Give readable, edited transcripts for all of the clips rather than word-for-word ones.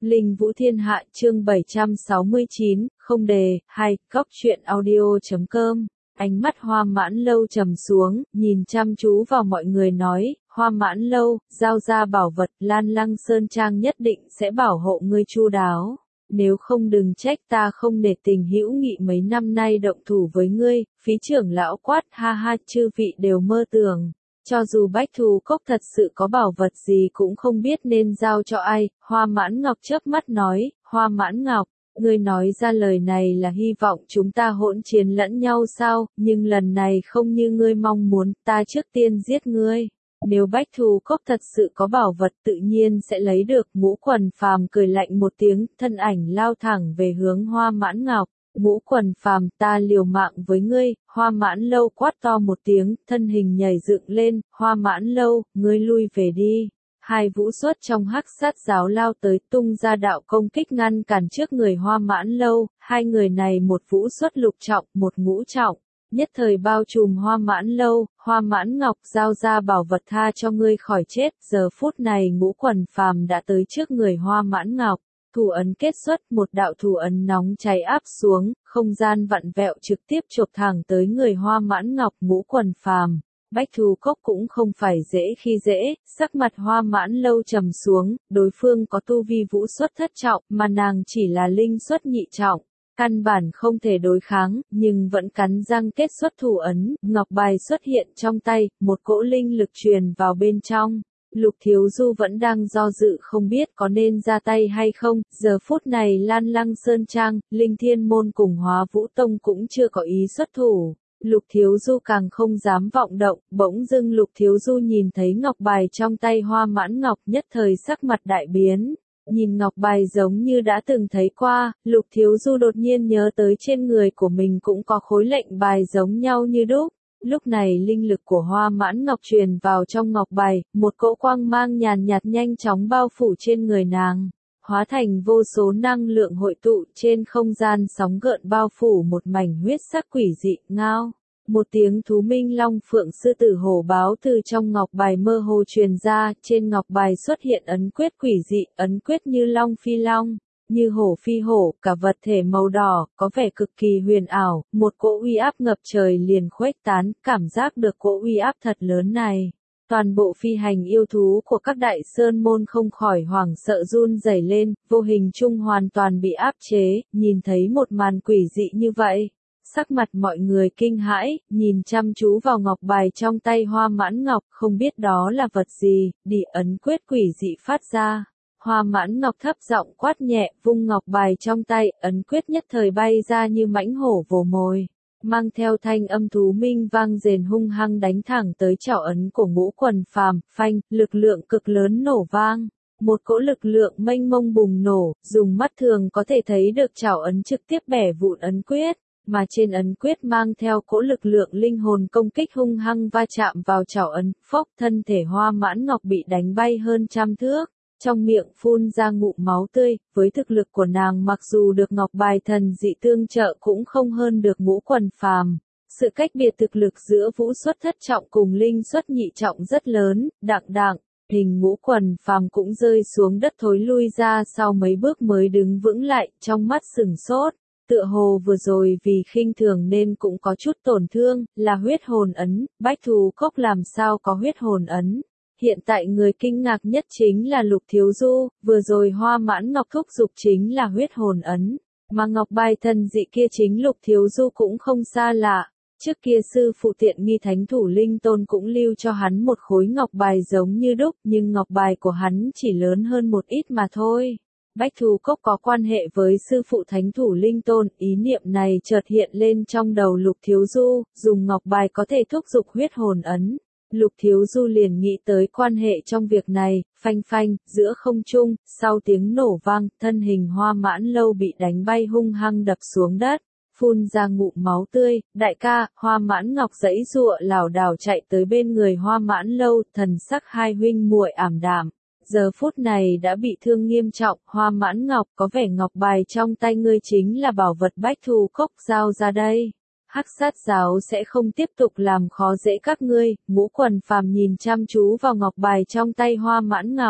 Linh Vũ Thiên Hạ chương 769, không đề, 2, góc truyện audio.com. Ánh mắt Hoa Mãn Lâu trầm xuống, nhìn chăm chú vào mọi người nói, Hoa Mãn Lâu, giao ra bảo vật, Lan Lăng Sơn Trang nhất định sẽ bảo hộ ngươi chu đáo. Nếu không đừng trách ta không nể tình hữu nghị mấy năm nay động thủ với ngươi. Phí trưởng lão quát, ha ha, chư vị đều mơ tưởng. Cho dù Bách Thù Cốc thật sự có bảo vật gì cũng không biết nên giao cho ai. Hoa Mãn Ngọc chớp mắt nói, Hoa Mãn Ngọc, ngươi nói ra lời này là hy vọng chúng ta hỗn chiến lẫn nhau sao, nhưng lần này không như ngươi mong muốn, ta trước tiên giết ngươi. Nếu Bách Thù Cốc thật sự có bảo vật tự nhiên sẽ lấy được. Ngũ Quần Phàm cười lạnh một tiếng, thân ảnh lao thẳng về hướng Hoa Mãn Ngọc. Ngũ Quần Phàm, ta liều mạng với ngươi. Hoa Mãn Lâu quát to một tiếng, thân hình nhảy dựng lên, Hoa Mãn Lâu, ngươi lui về đi. Hai vũ xuất trong hắc sát giáo lao tới, tung ra đạo công kích ngăn cản trước người Hoa Mãn Lâu. Hai người này một vũ xuất lục trọng, một ngũ trọng, nhất thời bao trùm Hoa Mãn Lâu. Hoa Mãn Ngọc, giao ra bảo vật tha cho ngươi khỏi chết. Giờ phút này Ngũ Quần Phàm đã tới trước người Hoa Mãn Ngọc. Thủ ấn kết xuất, một đạo thủ ấn nóng cháy áp xuống, không gian vặn vẹo trực tiếp chộp thẳng tới người Hoa Mãn Ngọc. Ngũ Quần Phàm, Bách Thù Cốc cũng không phải dễ khi dễ. Sắc mặt Hoa Mãn Lâu trầm xuống, đối phương có tu vi vũ xuất thất trọng, mà nàng chỉ là linh xuất nhị trọng, căn bản không thể đối kháng, nhưng vẫn cắn răng kết xuất thủ ấn. Ngọc bài xuất hiện trong tay, một cỗ linh lực truyền vào bên trong. Lục Thiếu Du vẫn đang do dự không biết có nên ra tay hay không. Giờ phút này Lan Lăng Sơn Trang, Linh Thiên Môn cùng Hóa Vũ Tông cũng chưa có ý xuất thủ. Lục Thiếu Du càng không dám vọng động. Bỗng dưng Lục Thiếu Du nhìn thấy ngọc bài trong tay Hoa Mãn Ngọc, nhất thời sắc mặt đại biến. Nhìn ngọc bài giống như đã từng thấy qua, Lục Thiếu Du đột nhiên nhớ tới trên người của mình cũng có khối lệnh bài giống nhau như đúc. Lúc này linh lực của Hoa Mãn Ngọc truyền vào trong ngọc bài, một cỗ quang mang nhàn nhạt nhanh chóng bao phủ trên người nàng, hóa thành vô số năng lượng hội tụ trên không gian sóng gợn bao phủ một mảnh huyết sắc quỷ dị. Ngao, một tiếng thú minh long phượng sư tử hổ báo từ trong ngọc bài mơ hồ truyền ra. Trên ngọc bài xuất hiện ấn quyết quỷ dị, ấn quyết như long phi long, như hổ phi hổ, cả vật thể màu đỏ, có vẻ cực kỳ huyền ảo. Một cỗ uy áp ngập trời liền khuếch tán, cảm giác được cỗ uy áp thật lớn này. Toàn bộ phi hành yêu thú của các đại sơn môn không khỏi hoảng sợ run rẩy lên, vô hình chung hoàn toàn bị áp chế. Nhìn thấy một màn quỷ dị như vậy, sắc mặt mọi người kinh hãi, nhìn chăm chú vào ngọc bài trong tay Hoa Mãn Ngọc, không biết đó là vật gì. Đi ấn quyết quỷ dị phát ra. Hoa Mãn Ngọc thấp giọng quát nhẹ, vung ngọc bài trong tay, ấn quyết nhất thời bay ra như mãnh hổ vồ mồi, mang theo thanh âm thú minh vang rền hung hăng đánh thẳng tới trảo ấn của Ngũ Quần Phàm. Phanh, lực lượng cực lớn nổ vang, một cỗ lực lượng mênh mông bùng nổ, dùng mắt thường có thể thấy được trảo ấn trực tiếp bẻ vụn ấn quyết, mà trên ấn quyết mang theo cỗ lực lượng linh hồn công kích hung hăng va chạm vào trảo ấn. Phốc, thân thể Hoa Mãn Ngọc bị đánh bay hơn trăm thước. Trong miệng phun ra ngụm máu tươi. Với thực lực của nàng mặc dù được ngọc bài thần dị tương trợ cũng không hơn được Ngũ Quần Phàm. Sự cách biệt thực lực giữa vũ xuất thất trọng cùng linh xuất nhị trọng rất lớn. Đặng, hình Ngũ Quần Phàm cũng rơi xuống đất thối lui ra sau mấy bước mới đứng vững lại, trong mắt sửng sốt. Tựa hồ vừa rồi vì khinh thường nên cũng có chút tổn thương. Là huyết hồn ấn. Bách Thù Cốc làm sao có huyết hồn ấn? Hiện tại người kinh ngạc nhất chính là Lục Thiếu Du. Vừa rồi Hoa Mãn Ngọc thúc giục chính là huyết hồn ấn, mà ngọc bài thần dị kia chính Lục Thiếu Du cũng không xa lạ. Trước kia sư phụ Tiện Nghi Thánh Thủ Linh Tôn cũng lưu cho hắn một khối ngọc bài giống như đúc, nhưng ngọc bài của hắn chỉ lớn hơn một ít mà thôi. Bách Thù Cốc có quan hệ với sư phụ Thánh Thủ Linh Tôn. Ý niệm này chợt hiện lên trong đầu Lục Thiếu Du, dùng ngọc bài có thể thúc giục huyết hồn ấn. Lục Thiếu Du liền nghĩ tới quan hệ trong việc này. Phanh, giữa không trung, sau tiếng nổ vang, thân hình Hoa Mãn Lâu bị đánh bay hung hăng đập xuống đất, phun ra ngụm máu tươi. Đại ca, Hoa Mãn Ngọc giãy giụa lảo đảo chạy tới bên người Hoa Mãn Lâu, thần sắc hai huynh muội ảm đạm. Giờ phút này đã bị thương nghiêm trọng. Hoa Mãn Ngọc, có vẻ ngọc bài trong tay ngươi chính là bảo vật Bách Thù Cốc giao ra đây. Hắc sát giáo sẽ không tiếp tục làm khó dễ các ngươi. Ngũ Quần Phàm nhìn chăm chú vào ngọc bài trong tay Hoa Mãn Ngọc,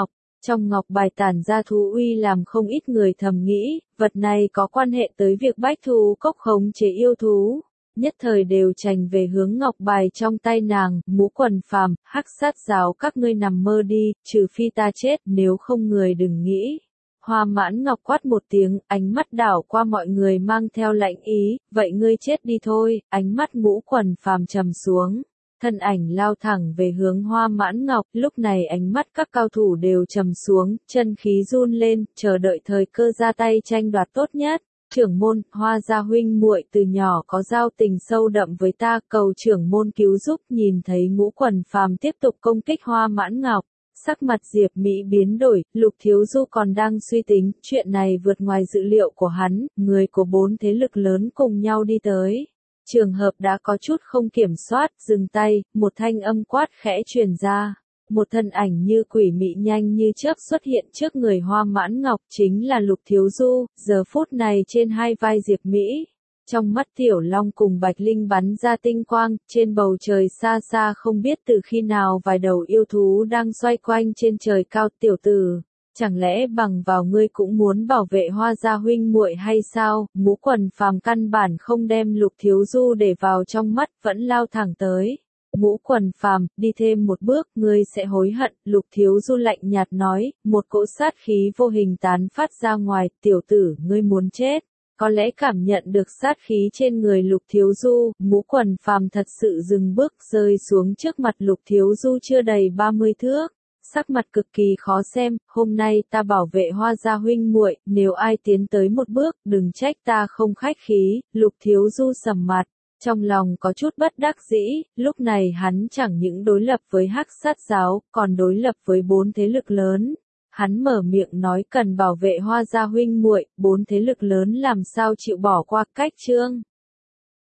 Trong ngọc bài tản ra thú uy làm không ít người thầm nghĩ, vật này có quan hệ tới việc Bách Thú Cốc khống chế yêu thú. Nhất thời đều trành về hướng ngọc bài trong tay nàng, Ngũ Quần Phàm, Hắc Sát Giáo các ngươi nằm mơ đi, trừ phi ta chết, nếu không người đừng nghĩ. Hoa Mãn Ngọc quát một tiếng, ánh mắt đảo qua mọi người mang theo lạnh ý, vậy ngươi chết đi thôi, ánh mắt Ngũ Quần Phàm trầm xuống. Thân ảnh lao thẳng về hướng Hoa Mãn Ngọc, lúc này ánh mắt các cao thủ đều trầm xuống, chân khí run lên, chờ đợi thời cơ ra tay tranh đoạt tốt nhất. Trưởng môn, Hoa gia huynh muội từ nhỏ có giao tình sâu đậm với ta, cầu trưởng môn cứu giúp. Nhìn thấy Ngũ Quần Phàm tiếp tục công kích Hoa Mãn Ngọc, sắc mặt Diệp Mỹ biến đổi, Lục Thiếu Du còn đang suy tính, chuyện này vượt ngoài dự liệu của hắn, người của 4 thế lực lớn cùng nhau đi tới. Trường hợp đã có chút không kiểm soát, dừng tay, một thanh âm quát khẽ truyền ra. Một thân ảnh như quỷ mị nhanh như chớp xuất hiện trước người Hoa Mãn Ngọc, chính là Lục Thiếu Du, giờ phút này trên hai vai Diệp Mỹ. Trong mắt Tiểu Long cùng Bạch Linh bắn ra tinh quang, trên bầu trời xa xa không biết từ khi nào vài đầu yêu thú đang xoay quanh trên trời cao. Tiểu tử, chẳng lẽ bằng vào ngươi cũng muốn bảo vệ Hoa gia huynh muội hay sao? Ngũ Quần Phàm căn bản không đem Lục Thiếu Du để vào trong mắt, vẫn lao thẳng tới. Ngũ Quần Phàm, đi thêm một bước, ngươi sẽ hối hận, Lục Thiếu Du lạnh nhạt nói, một cỗ sát khí vô hình tán phát ra ngoài, tiểu tử, ngươi muốn chết. Có lẽ cảm nhận được sát khí trên người Lục Thiếu Du, Ngũ Quần Phàm thật sự dừng bước rơi xuống trước mặt Lục Thiếu Du chưa đầy 30 thước. Sắc mặt cực kỳ khó xem, hôm nay ta bảo vệ Hoa gia huynh muội, nếu ai tiến tới một bước, đừng trách ta không khách khí. Lục Thiếu Du sầm mặt. Trong lòng có chút bất đắc dĩ, lúc này hắn chẳng những đối lập với Hắc Sát Giáo, còn đối lập với 4 thế lực lớn. Hắn mở miệng nói cần bảo vệ Hoa gia huynh muội, 4 thế lực lớn làm sao chịu bỏ qua. Cách chương